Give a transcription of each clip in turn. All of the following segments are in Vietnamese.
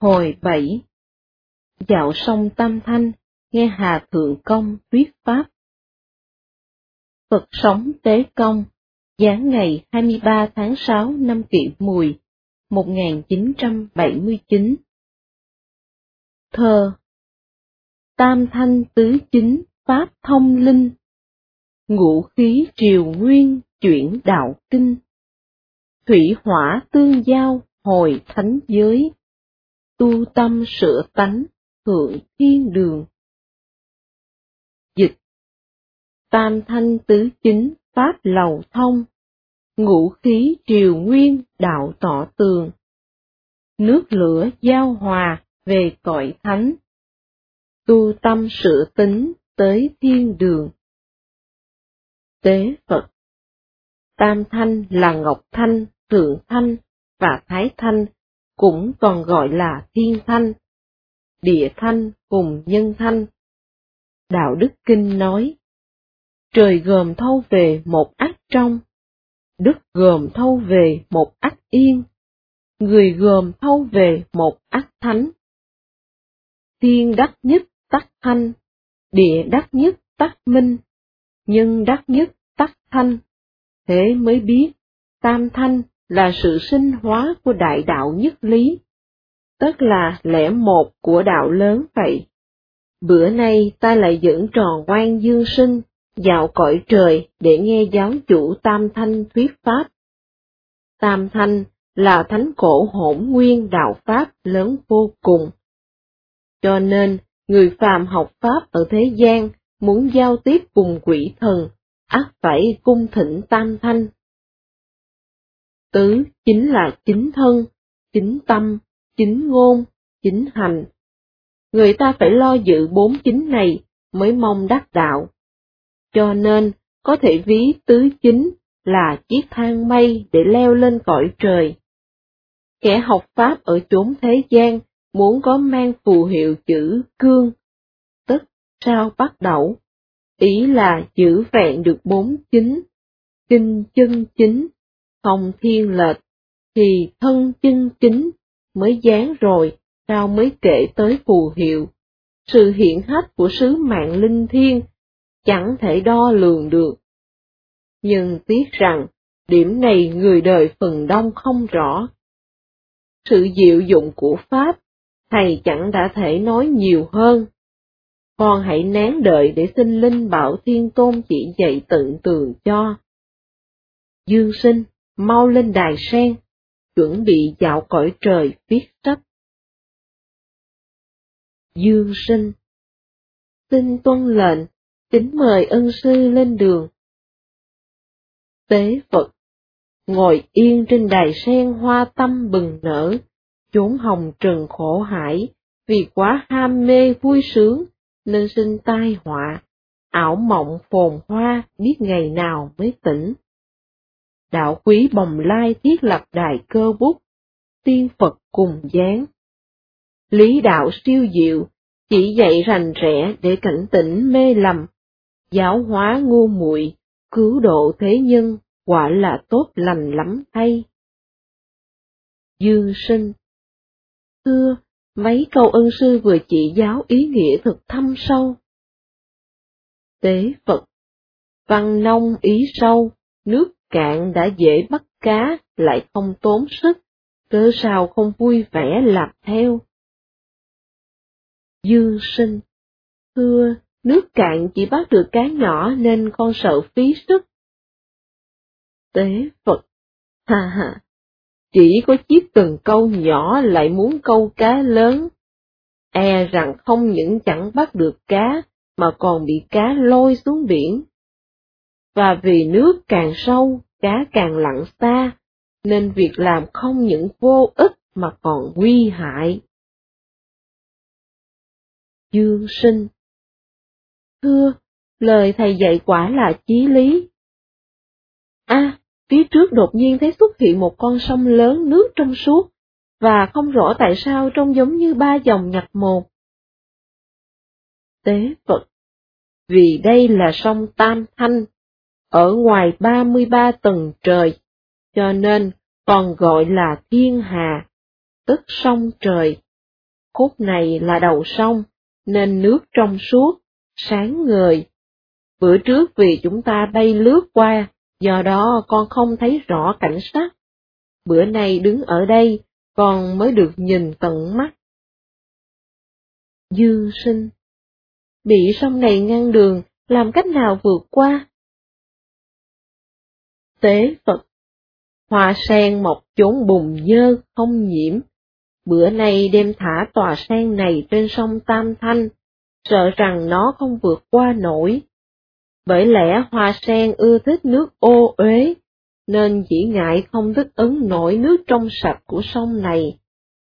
Hồi 7. Dạo sông Tam Thanh, nghe Hà Thượng Công thuyết pháp. Phật sống Tế Công, giáng ngày 23 tháng 6 năm Kỷ Mùi, 1979. Thơ. Tam Thanh tứ chính pháp thông linh, ngũ khí triều nguyên chuyển đạo kinh, thủy hỏa tương giao hồi thánh giới, tu tâm sửa tánh thượng thiên đường. Dịch. Tam thanh tứ chính pháp lầu thông, ngũ khí triều nguyên đạo tỏ tường, nước lửa giao hòa về cõi thánh, tu tâm sửa tính tới thiên đường. Tế Phật. Tam thanh là Ngọc Thanh, Thượng Thanh và Thái Thanh, cũng còn gọi là Thiên Thanh, Địa Thanh cùng Nhân Thanh. Đạo Đức Kinh nói, trời gồm thâu về một ác trong, đất gồm thâu về một ác yên, người gồm thâu về một ác thánh. Thiên đắc nhất tắc thanh, địa đắc nhất tắc minh, nhân đắc nhất tắc thanh. Thế mới biết, tam thanh là sự sinh hóa của đại đạo nhất lý, tức là lẽ một của đạo lớn vậy. Bữa nay ta lại dẫn tròn quan Dương Sinh dạo cõi trời để nghe giáo chủ Tam Thanh thuyết pháp. Tam Thanh là thánh cổ hỗn nguyên đạo pháp lớn vô cùng. Cho nên, người phàm học pháp ở thế gian muốn giao tiếp cùng quỷ thần, ắt phải cung thỉnh Tam Thanh. Tứ chính là chính thân, chính tâm, chính ngôn, chính hành. Người ta phải lo giữ bốn chính này mới mong đắc đạo. Cho nên, có thể ví tứ chính là chiếc thang mây để leo lên cõi trời. Kẻ học pháp ở chốn thế gian muốn có mang phù hiệu chữ cương, tức sao bắt đầu, ý là giữ vẹn được bốn chính, kinh chân chính, không thiên lệch, thì thân chân chính mới dán rồi, sao mới kể tới phù hiệu. Sự hiện hách của sứ mạng linh thiêng chẳng thể đo lường được. Nhưng tiếc rằng, điểm này người đời phần đông không rõ. Sự diệu dụng của Pháp, thầy chẳng đã thể nói nhiều hơn. Con hãy nén đợi để xin Linh Bảo Thiên Tôn chỉ dạy tận tường cho. Dương Sinh, mau lên đài sen, chuẩn bị dạo cõi trời viết sách. Dương Sinh. Xin tuân lệnh, kính mời ân sư lên đường. Tế Phật. Ngồi yên trên đài sen hoa tâm bừng nở, chốn hồng trần khổ hải, vì quá ham mê vui sướng, nên sinh tai họa, ảo mộng phồn hoa biết ngày nào mới tỉnh. Đạo quý Bồng Lai thiết lập đài cơ bút, tiên Phật cùng giáng. Lý đạo siêu diệu, chỉ dạy rành rẽ để cảnh tỉnh mê lầm, giáo hóa ngu muội, cứu độ thế nhân, quả là tốt lành lắm thay. Dương Sinh. Thưa, mấy câu ân sư vừa chỉ giáo ý nghĩa thực thâm sâu. Tế Phật. Văn nông ý sâu, nước cạn đã dễ bắt cá, lại không tốn sức, cớ sao không vui vẻ làm theo. Dương Sinh. Thưa, nước cạn chỉ bắt được cá nhỏ nên con sợ phí sức. Tế Phật. Ha ha, chỉ có chiếc cần câu nhỏ lại muốn câu cá lớn. E rằng không những chẳng bắt được cá, mà còn bị cá lôi xuống biển. Và vì nước càng sâu, cá càng lặn xa, nên việc làm không những vô ích mà còn nguy hại. Dương Sinh. Thưa, lời thầy dạy quả là chí lý. Phía trước đột nhiên thấy xuất hiện một con sông lớn nước trong suốt, và không rõ tại sao trông giống như ba dòng nhập một. Tế Phật. Vì đây là sông Tam Thanh, ở ngoài 33 tầng trời, cho nên còn gọi là Thiên Hà, tức sông trời, Khúc này là đầu sông, nên nước trong suốt, sáng ngời. Bữa trước vì chúng ta bay lướt qua, do đó con không thấy rõ cảnh sắc. Bữa nay đứng ở đây, con mới được nhìn tận mắt. Dương Sinh: bị sông này ngăn đường, làm cách nào vượt qua? Tế Phật: hoa sen mọc chốn bùn nhơ không nhiễm. Bữa nay đem thả tòa sen này trên sông Tam Thanh, sợ rằng nó không vượt qua nổi. Bởi lẽ hoa sen ưa thích nước ô uế, nên chỉ ngại không thích ứng nổi nước trong sạch của sông này.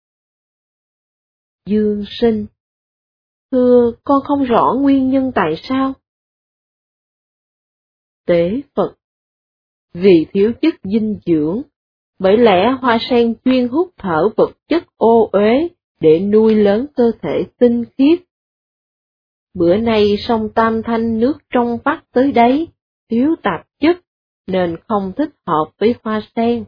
Dương Sinh: thưa, con không rõ nguyên nhân tại sao. Tế Phật: vì thiếu chất dinh dưỡng, bởi lẽ hoa sen chuyên hút thở vật chất ô uế để nuôi lớn cơ thể tinh khiết. Bữa nay sông Tam Thanh nước trong vắt tới đấy, thiếu tạp chất, nên không thích hợp với hoa sen.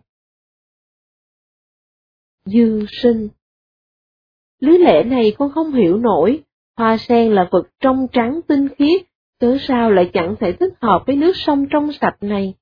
Dương Sinh: lý lẽ này con không hiểu nổi, hoa sen là vật trong trắng tinh khiết, cớ sao lại chẳng thể thích hợp với nước sông trong sạch này?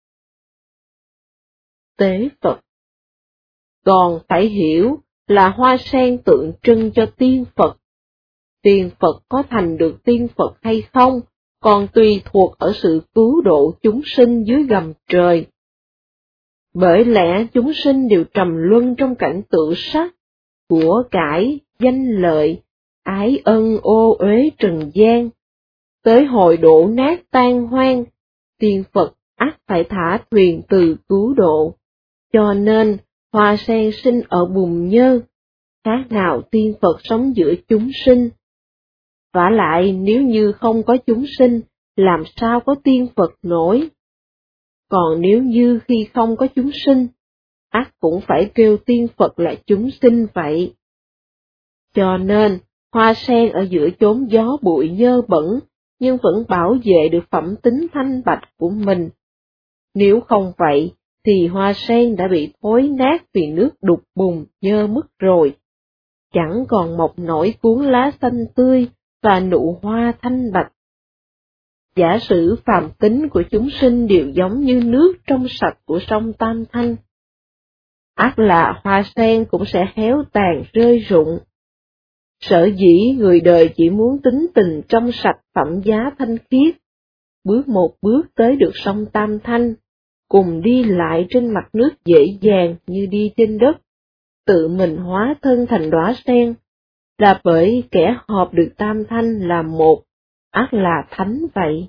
Tế Phật: còn phải hiểu là hoa sen tượng trưng cho tiên Phật. Tiên Phật có thành được tiên Phật hay không, còn tùy thuộc ở sự cứu độ chúng sinh dưới gầm trời. Bởi lẽ chúng sinh đều trầm luân trong cảnh tự sắc, của cải, danh lợi, ái ân ô uế trần gian. Tới hồi đổ nát tan hoang, tiên Phật ắt phải thả thuyền từ cứu độ. Cho nên, hoa sen sinh ở bùn nhơ, khác nào tiên Phật sống giữa chúng sinh. Vả lại nếu như không có chúng sinh, làm sao có tiên Phật nổi? Còn nếu như khi không có chúng sinh, ắt cũng phải kêu tiên Phật là chúng sinh vậy. Cho nên, hoa sen ở giữa chốn gió bụi nhơ bẩn, nhưng vẫn bảo vệ được phẩm tính thanh bạch của mình. Nếu không vậy, thì hoa sen đã bị thối nát vì nước đục bùn nhơ mất rồi. Chẳng còn mọc nổi cuốn lá xanh tươi và nụ hoa thanh bạch. Giả sử phàm tính của chúng sinh đều giống như nước trong sạch của sông Tam Thanh, ắt là hoa sen cũng sẽ héo tàn rơi rụng. Sở dĩ người đời chỉ muốn tính tình trong sạch phẩm giá thanh khiết, bước một bước tới được sông Tam Thanh, cùng đi lại trên mặt nước dễ dàng như đi trên đất, tự mình hóa thân thành đóa sen, là bởi kẻ hợp được Tam Thanh là một, ắt là thánh vậy.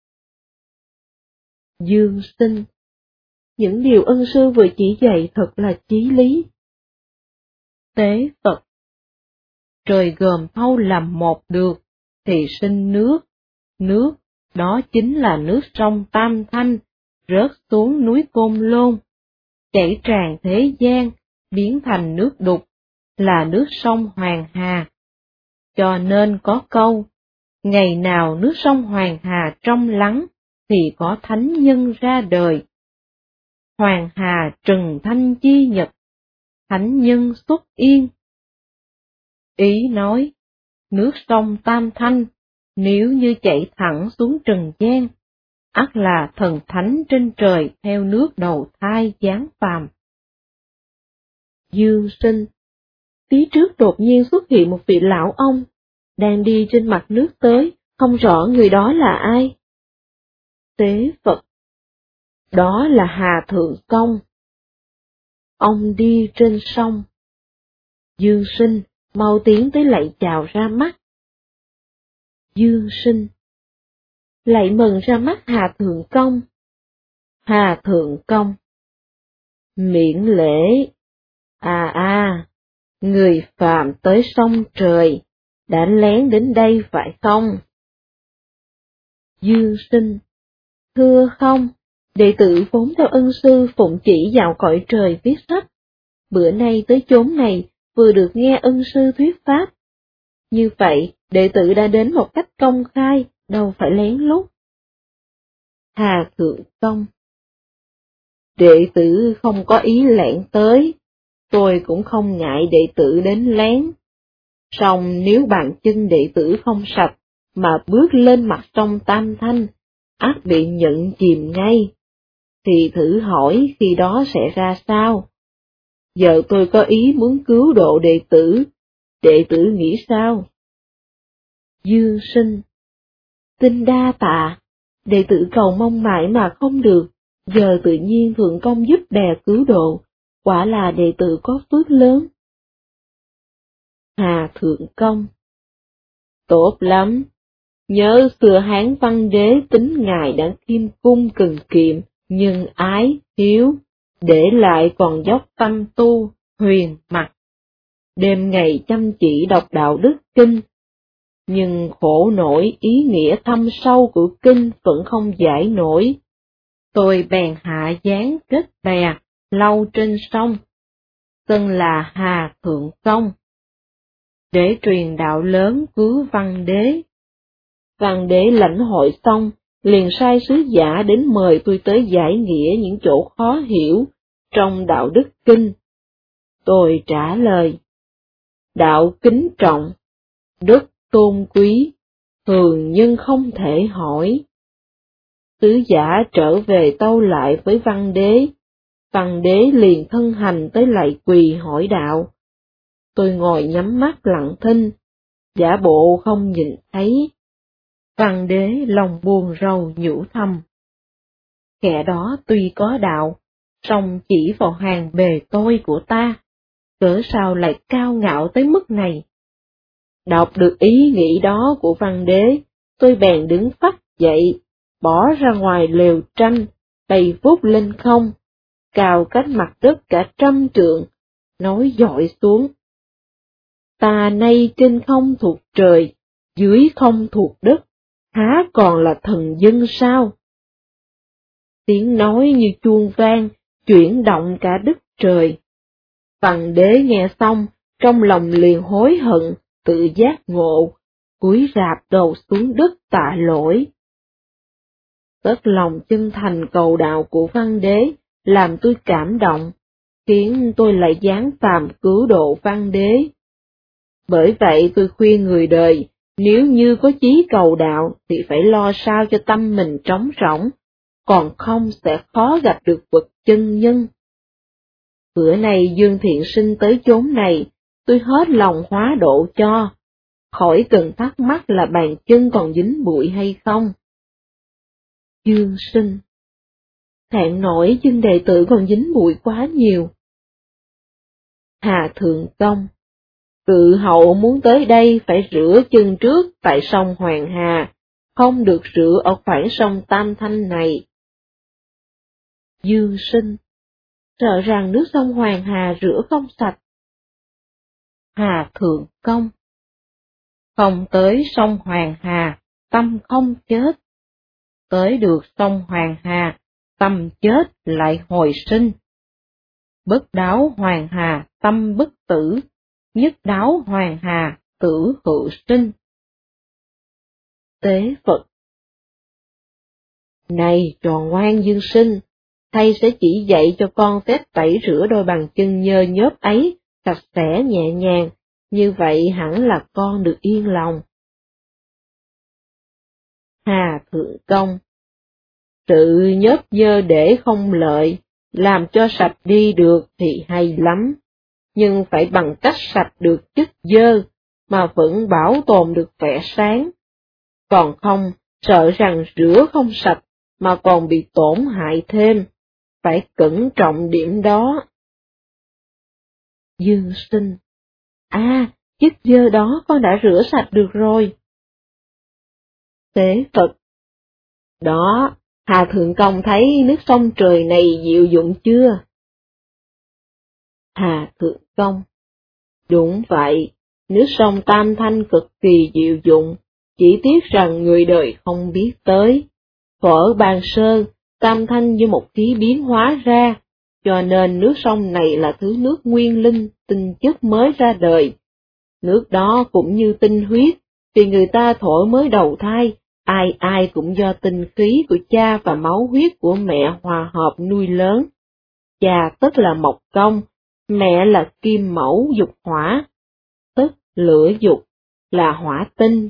Dương Sinh: những điều ân sư vừa chỉ dạy thật là chí lý. Tế Phật: trời gồm thâu làm một được, thì sinh nước. Nước, đó chính là nước sông Tam Thanh, rớt xuống núi Côn Lôn, chảy tràn thế gian, biến thành nước đục, là nước sông Hoàng Hà. Cho nên có câu, ngày nào nước sông Hoàng Hà trong lắng, thì có thánh nhân ra đời. Hoàng Hà trừng thanh chi nhật, thánh nhân xuất yên. Ý nói, nước sông Tam Thanh, nếu như chảy thẳng xuống trần gian, ắt là thần thánh trên trời theo nước đầu thai giáng phàm. Dương Sinh: tí trước đột nhiên xuất hiện một vị lão ông, đang đi trên mặt nước tới, không rõ người đó là ai. Tế Phật: đó là Hà Thượng Công. Ông đi trên sông. Dương Sinh mau tiến tới lạy chào ra mắt. Dương Sinh: lạy mừng ra mắt Hà Thượng Công. Hà Thượng Công: miễn lễ. Người phàm tới sông trời, đã lén đến đây phải không? Dương Sinh: thưa không, đệ tử vốn theo ân sư phụng chỉ vào cõi trời viết sách. Bữa nay tới chốn này, vừa được nghe ân sư thuyết pháp. Như vậy, đệ tử đã đến một cách công khai, đâu phải lén lút. Hà Thượng Công: đệ tử không có ý lẻn tới, tôi cũng không ngại đệ tử đến lén. Song nếu bàn chân đệ tử không sạch, mà bước lên mặt sông Tam Thanh, ắt bị nhận chìm ngay. Thì thử hỏi khi đó sẽ ra sao? Giờ tôi có ý muốn cứu độ đệ tử nghĩ sao? Dương Sinh: Xin đa tạ, đệ tử cầu mong mãi mà không được, giờ tự nhiên thượng công giúp bè cứu độ, quả là đệ tử có phước lớn. Hà Thượng Công: Tốt lắm, nhớ xưa Hán Văn Đế tính ngài đã khiêm cung cần kiệm, nhân ái, hiếu, để lại còn dốc tâm tu, huyền mặc. Đêm ngày chăm chỉ đọc đạo đức kinh, nhưng khổ nổi ý nghĩa thâm sâu của kinh vẫn không giải nổi. Tôi bèn hạ gián kết bè, lâu trên sông, xưng là Hà Thượng Công, để truyền đạo lớn cứu Văn Đế. Văn Đế lãnh hội xong, liền sai sứ giả đến mời tôi tới giải nghĩa những chỗ khó hiểu trong đạo đức kinh. Tôi trả lời: đạo kính trọng, đức tôn quý, thường nhân không thể hỏi. Sứ giả trở về tâu lại với Văn Đế. Văn Đế liền thân hành tới lạy quỳ hỏi đạo. Tôi ngồi nhắm mắt lặng thinh, giả bộ không nhìn thấy. Văn Đế lòng buồn rầu nhủ thầm: kẻ đó tuy có đạo, song chỉ vào hàng bề tôi của ta, cớ sao lại cao ngạo tới mức này? Đọc được ý nghĩ đó của Văn Đế, tôi bèn đứng phắt dậy, bỏ ra ngoài lều tranh, bay vút lên không, cao cách mặt đất cả 100 trượng, nói dội xuống: ta nay trên không thuộc trời, dưới không thuộc đất, há còn là thần dân sao? Tiếng nói như chuông vang, chuyển động cả đất trời. Văn Đế nghe xong, trong lòng liền hối hận, tự giác ngộ, cúi rạp đầu xuống đất tạ lỗi. Tất lòng chân thành cầu đạo của Văn Đế làm tôi cảm động, khiến tôi lại giáng phàm cứu độ Văn Đế. Bởi vậy tôi khuyên người đời, nếu như có chí cầu đạo thì phải lo sao cho tâm mình trống rỗng, còn không sẽ khó gặp được bậc chân nhân. Bữa nay Dương Thiện Sinh tới chốn này, tôi hết lòng hóa độ cho, khỏi cần thắc mắc là bàn chân còn dính bụi hay không. Dương Sinh: thẹn nổi chân đệ tử còn dính bụi quá nhiều. Hà Thượng Công: tự hậu muốn tới đây phải rửa chân trước tại sông Hoàng Hà, không được rửa ở khoảng sông Tam Thanh này. Dương Sinh: sợ rằng nước sông Hoàng Hà rửa không sạch. Hà Thượng Công: không tới sông Hoàng Hà, tâm không chết. Tới được sông Hoàng Hà, tâm chết lại hồi sinh. Bất đáo Hoàng Hà, tâm bất tử, nhất đáo Hoàng Hà, tử hữu sinh. Tế Phật: này trò ngoan Dương Sinh, thầy sẽ chỉ dạy cho con phép tẩy rửa đôi bàn chân nhơ nhớp ấy, sạch sẽ nhẹ nhàng, như vậy hẳn là con được yên lòng. Hà Thượng Công: sự nhớp nhơ để không lợi, làm cho sạch đi được thì hay lắm, nhưng phải bằng cách sạch được chất dơ, mà vẫn bảo tồn được vẻ sáng. Còn không, sợ rằng rửa không sạch, mà còn bị tổn hại thêm, phải cẩn trọng điểm đó. Dương Sinh: chất dơ đó con đã rửa sạch được rồi. Tế Phật: đó, Hà Thượng Công thấy nước sông trời này diệu dụng chưa? Hà Thượng Công: đúng vậy, nước sông Tam Thanh cực kỳ diệu dụng, chỉ tiếc rằng người đời không biết tới. Thuở ban sơ, Tam Thanh như một khí biến hóa ra, cho nên nước sông này là thứ nước nguyên linh, tinh chất mới ra đời. Nước đó cũng như tinh huyết, vì người ta thuở mới đầu thai, ai ai cũng do tinh khí của cha và máu huyết của mẹ hòa hợp nuôi lớn. Cha tức là Mộc Công, mẹ là Kim Mẫu Dục Hỏa, tức lửa dục là hỏa tinh,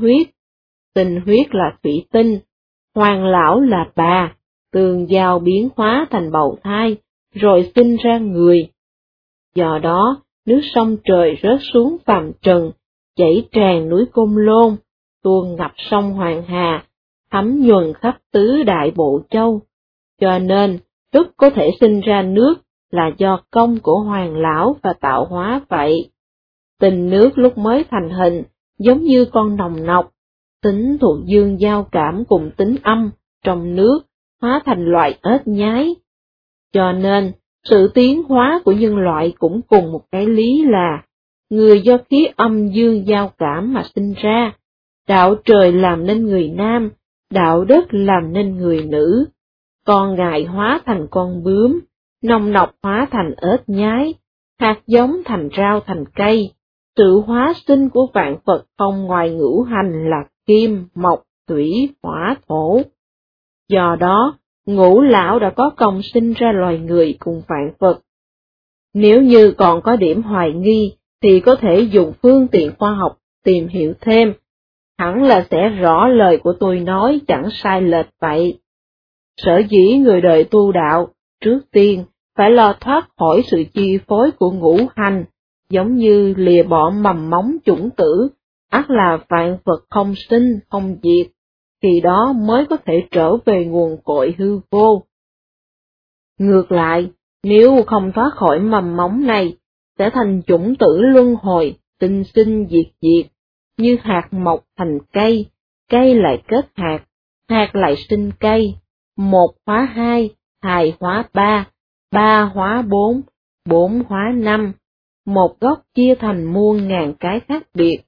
tinh huyết là thủy tinh, hoàng lão là bà, tương giao biến hóa thành bầu thai, rồi sinh ra người. Do đó, nước sông trời rớt xuống phàm trần, chảy tràn núi Côn Lôn, tuôn ngập sông Hoàng Hà, thấm nhuần khắp tứ đại bộ châu. Cho nên, đất có thể sinh ra nước là do công của hoàng lão và tạo hóa vậy. Tình nước lúc mới thành hình, giống như con nòng nọc, tính thuộc dương giao cảm cùng tính âm trong nước, hóa thành loại ếch nhái. Cho nên, sự tiến hóa của nhân loại cũng cùng một cái lý là, người do khí âm dương giao cảm mà sinh ra, đạo trời làm nên người nam, đạo đất làm nên người nữ, con ngài hóa thành con bướm, nòng nọc hóa thành ếch nhái, hạt giống thành rau thành cây. Sự hóa sinh của vạn vật không ngoài ngũ hành là kim, mộc, thủy, hỏa, thổ. Do đó, ngũ lão đã có công sinh ra loài người cùng vạn vật. Nếu như còn có điểm hoài nghi, thì có thể dùng phương tiện khoa học tìm hiểu thêm. Hẳn là sẽ rõ lời của tôi nói chẳng sai lệch vậy. Sở dĩ người đời tu đạo, trước tiên, phải lo thoát khỏi sự chi phối của ngũ hành, giống như lìa bỏ mầm móng chủng tử, ắt là vạn vật không sinh, không diệt, khi đó mới có thể trở về nguồn cội hư vô. Ngược lại, nếu không thoát khỏi mầm móng này, sẽ thành chủng tử luân hồi, sinh sinh diệt diệt, như hạt mọc thành cây, cây lại kết hạt, hạt lại sinh cây, 1 hóa 2, 2 hóa 3, 3 hóa 4, 4 hóa 5, một gốc chia thành muôn ngàn cái khác biệt.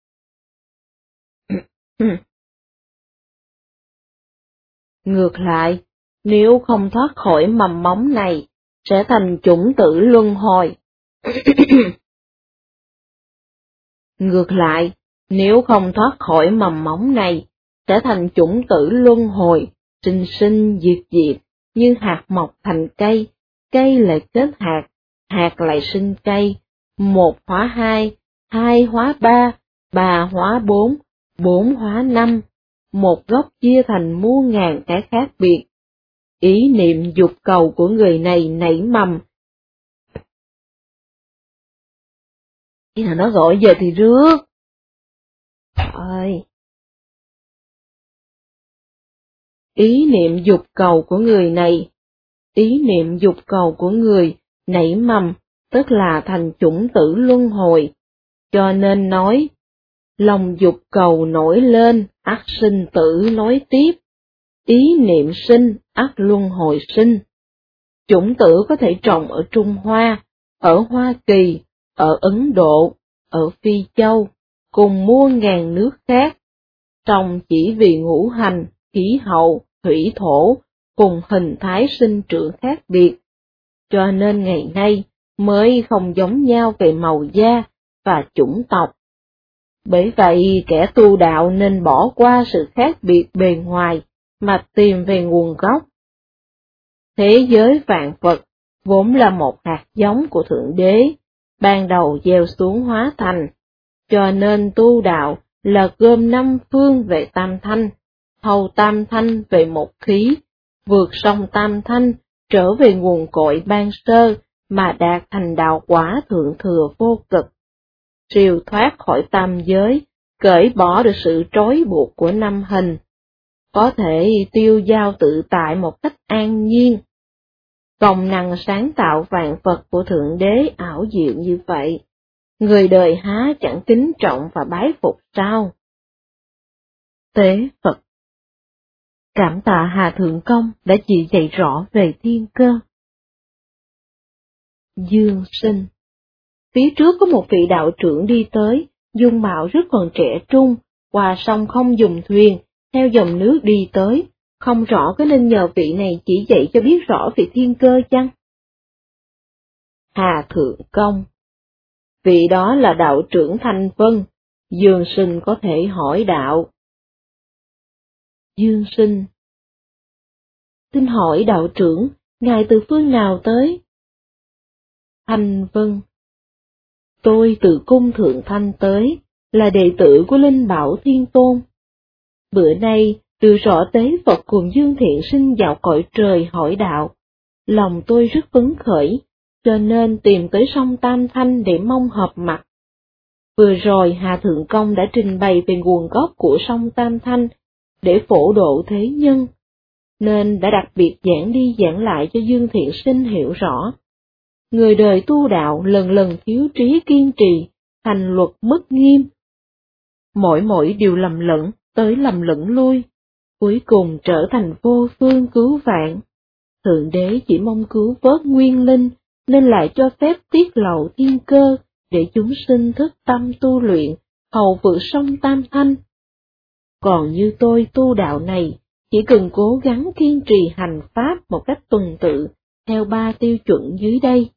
Ngược lại, nếu không thoát khỏi mầm móng này, sẽ thành chủng tử luân hồi. Ngược lại, nếu không thoát khỏi mầm móng này, sẽ thành chủng tử luân hồi, sinh sinh diệt diệt, như hạt mọc thành cây, cây lại kết hạt, hạt lại sinh cây, 1 hóa 2, 2 hóa 3, 3 hóa 4, 4 hóa 5, một gốc chia thành muôn ngàn cái khác biệt. Ý niệm dục cầu của người này nảy mầm. Khi nào nó gọi về thì rước. Ơi! Ý niệm dục cầu của người này, ý niệm dục cầu của người nảy mầm, tức là thành chủng tử luân hồi. Cho nên nói, lòng dục cầu nổi lên, ắt sinh tử nối tiếp. Ý niệm sinh, ắt luân hồi sinh. Chủng tử có thể trồng ở Trung Hoa, ở Hoa Kỳ, ở Ấn Độ, ở Phi Châu, cùng muôn ngàn nước khác. Trồng chỉ vì ngũ hành, khí hậu, thủy thổ, cùng hình thái sinh trưởng khác biệt. Cho nên ngày nay mới không giống nhau về màu da và chủng tộc. Bởi vậy kẻ tu đạo nên bỏ qua sự khác biệt bề ngoài mà tìm về nguồn gốc. Thế giới vạn vật vốn là một hạt giống của Thượng Đế, ban đầu gieo xuống hóa thành, cho nên tu đạo là gom 5 phương về tam thanh, thâu tam thanh về một khí, vượt sông tam thanh, trở về nguồn cội ban sơ mà đạt thành đạo quả thượng thừa vô cực. Siêu thoát khỏi tam giới, cởi bỏ được sự trói buộc của 5 hình, có thể tiêu dao tự tại một cách an nhiên. Công năng sáng tạo vạn vật của Thượng Đế ảo diệu như vậy, người đời há chẳng kính trọng và bái phục sao? Tế Phật. Cảm tạ Hà Thượng Công đã chỉ dạy rõ về thiên cơ. Dương Sinh. Phía trước có một vị đạo trưởng đi tới, dung mạo rất còn trẻ trung, qua sông không dùng thuyền, theo dòng nước đi tới, không rõ có nên nhờ vị này chỉ dạy cho biết rõ về thiên cơ chăng? Hà Thượng Công. Vị đó là đạo trưởng Thanh Vân, Dương Sinh có thể hỏi đạo. Dương Sinh. Xin hỏi đạo trưởng, ngài từ phương nào tới? Thanh Vân. Tôi từ cung Thượng Thanh tới, là đệ tử của Linh Bảo Thiên Tôn. Bữa nay, được rõ tế Phật cùng Dương Thiện Sinh vào cõi trời hỏi đạo, lòng tôi rất phấn khởi, cho nên tìm tới sông Tam Thanh để mong hợp mặt. Vừa rồi Hà Thượng Công đã trình bày về nguồn gốc của sông Tam Thanh, để phổ độ thế nhân, nên đã đặc biệt giảng đi giảng lại cho Dương Thiện Sinh hiểu rõ. Người đời tu đạo lần lần thiếu trí kiên trì, thành luật mất nghiêm. Mỗi điều lầm lẫn, tới lầm lẫn lui, cuối cùng trở thành vô phương cứu vạn. Thượng đế chỉ mong cứu vớt nguyên linh, nên lại cho phép tiết lộ thiên cơ, để chúng sinh thức tâm tu luyện, hầu vượt sông Tam Thanh. Còn như tôi tu đạo này, chỉ cần cố gắng kiên trì hành pháp một cách tuần tự, theo 3 tiêu chuẩn dưới đây.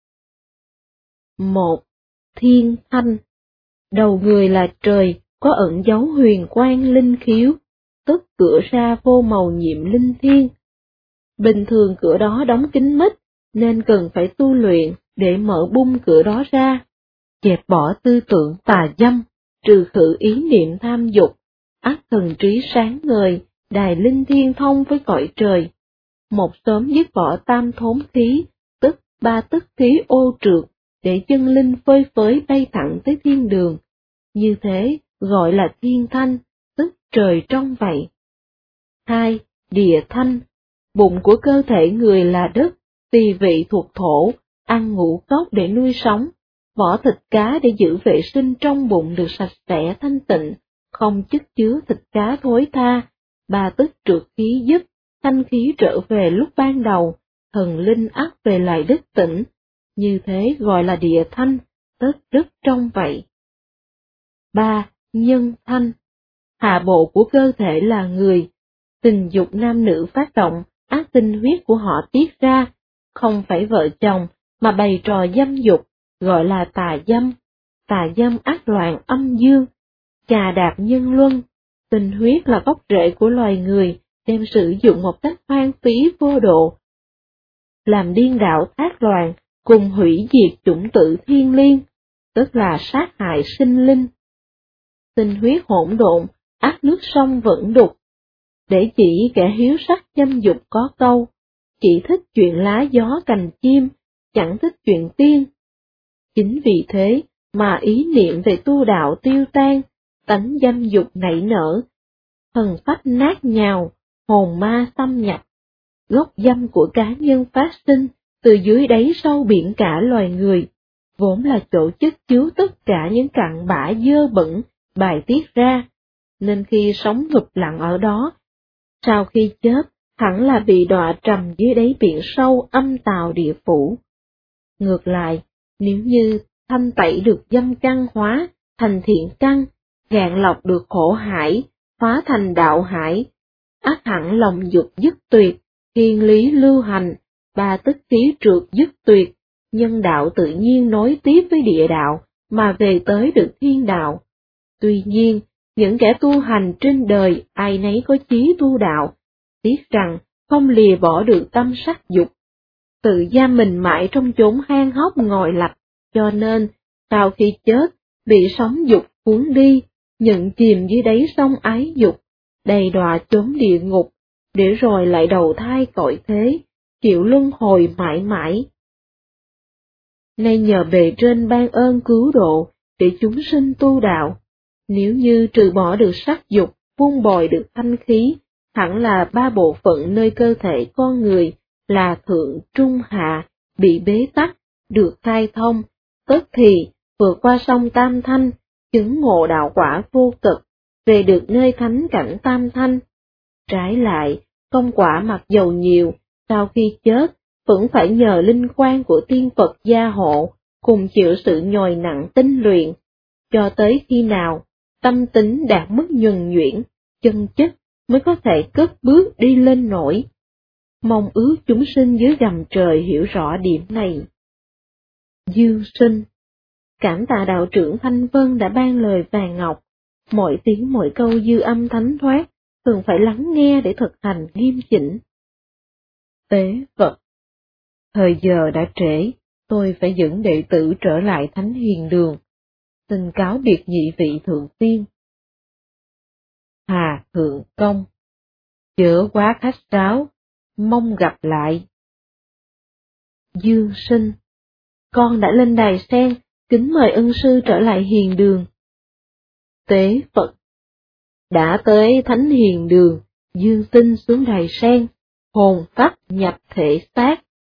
1. Thiên thanh. Đầu người là trời, có ẩn dấu huyền quang linh khiếu, tức cửa ra vô màu nhiệm linh thiên. Bình thường cửa đó đóng kín mít, nên cần phải tu luyện để mở bung cửa đó ra, dẹp bỏ tư tưởng tà dâm, trừ khử ý niệm tham dục, ắt thần trí sáng ngời, đài linh thiên thông với cõi trời. Một sớm dứt bỏ tam thốn khí, tức 3 tức khí ô trượt, để chân linh phơi phới bay thẳng tới thiên đường. Như thế gọi là thiên thanh, tức trời trong vậy. 2. Địa thanh. Bụng của cơ thể người là đất, tỳ vị thuộc thổ, ăn ngũ cốc để nuôi sống, vỏ thịt cá để giữ vệ sinh trong bụng được sạch sẽ thanh tịnh, không chất chứa thịt cá thối tha. 3 tức trượt khí giúp thanh khí trở về lúc ban đầu, thần linh ắt về lại đất tỉnh. Như thế gọi là địa thanh, tức rất trong vậy. 3. Nhân thanh. Hạ bộ của cơ thể là người, tình dục nam nữ phát động, ác tinh huyết của họ tiết ra, không phải vợ chồng, mà bày trò dâm dục, gọi là tà dâm. Tà dâm ác loạn âm dương, chà đạp nhân luân, tinh huyết là gốc rễ của loài người, đem sử dụng một cách hoang phí vô độ, làm điên đảo thác loạn, cùng hủy diệt chủng tử thiên liêng, tức là sát hại sinh linh. Tinh huyết hỗn độn, ác nước sông vẫn đục. Để chỉ kẻ hiếu sắc dâm dục có câu, chỉ thích chuyện lá gió cành chim, chẳng thích chuyện tiên. Chính vì thế mà ý niệm về tu đạo tiêu tan, tánh dâm dục nảy nở, thần phách nát nhào, hồn ma xâm nhập. Gốc dâm của cá nhân phát sinh từ dưới đáy sâu biển cả loài người, vốn là chỗ chất chứa tất cả những cặn bã dơ bẩn, bài tiết ra, nên khi sống ngụp lặng ở đó, sau khi chết, hẳn là bị đọa trầm dưới đáy biển sâu âm tào địa phủ. Ngược lại, nếu như thanh tẩy được dâm căn hóa thành thiện căn, gạn lọc được khổ hải, hóa thành đạo hải, ắt hẳn lòng dục dứt tuyệt, thiên lý lưu hành, 3 tức khí trượt dứt tuyệt, nhân đạo tự nhiên nối tiếp với địa đạo, mà về tới được thiên đạo. Tuy nhiên, những kẻ tu hành trên đời ai nấy có chí tu đạo, tiếc rằng không lìa bỏ được tâm sắc dục, tự giam mình mãi trong chốn hang hốc ngồi lạch, cho nên, sau khi chết, bị sóng dục cuốn đi, nhận chìm dưới đáy sông ái dục, đầy đọa chốn địa ngục, để rồi lại đầu thai cõi thế, chịu luân hồi mãi mãi. Nay nhờ bề trên ban ơn cứu độ, để chúng sinh tu đạo, nếu như trừ bỏ được sắc dục, vun bồi được thanh khí, hẳn là 3 bộ phận nơi cơ thể con người là thượng, trung, hạ, bị bế tắc, được khai thông, tức thì vượt qua sông Tam Thanh, chứng ngộ đạo quả vô cực, về được nơi thánh cảnh Tam Thanh. Trái lại, công quả mặc dầu nhiều, sau khi chết, vẫn phải nhờ linh quan của tiên Phật gia hộ, cùng chịu sự nhồi nặng tinh luyện, cho tới khi nào tâm tính đạt mức nhuần nhuyễn, chân chất mới có thể cất bước đi lên nổi. Mong ước chúng sinh dưới gầm trời hiểu rõ điểm này. Dương sinh. Cảm tạ đạo trưởng Thanh Vân đã ban lời vàng ngọc, mọi tiếng mỗi câu dư âm thánh thoát, thường phải lắng nghe để thực hành nghiêm chỉnh. Tế vật. Thời giờ đã trễ, tôi phải dẫn đệ tử trở lại Thánh Hiền Đường. Xin cáo biệt nhị vị thượng tiên. Hà Thượng Công, chớ quá khách sáo, mong gặp lại. Dương Sinh, con đã lên đài sen, kính mời ân sư trở lại Hiền Đường. Tế Phật, đã tới Thánh Hiền Đường, Dương Sinh xuống đài sen, hồn phách nhập thể xác.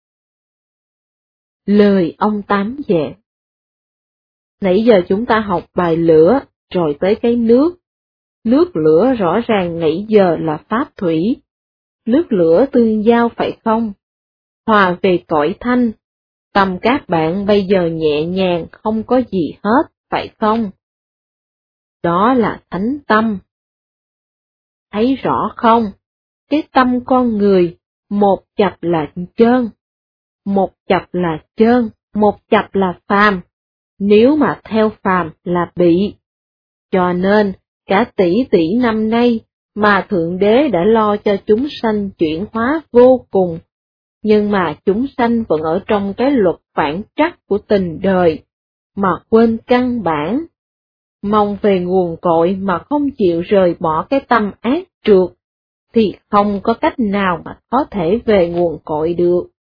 Lời ông Tám Dạng. Nãy giờ chúng ta học bài lửa, rồi tới cái nước. Nước lửa rõ ràng nãy giờ là pháp thủy. Nước lửa tương giao phải không? Hòa về cõi thanh. Tâm các bạn bây giờ nhẹ nhàng không có gì hết, phải không? Đó là thánh tâm. Thấy rõ không? Cái tâm con người, một chập là trơn, một chập là trơn, một chập là phàm. Nếu mà theo phàm là bị. Cho nên, cả tỷ tỷ năm nay, mà Thượng Đế đã lo cho chúng sanh chuyển hóa vô cùng. Nhưng mà chúng sanh vẫn ở trong cái luật phản trắc của tình đời, mà quên căn bản. Mong về nguồn cội mà không chịu rời bỏ cái tâm ác trượt, thì không có cách nào mà có thể về nguồn cội được.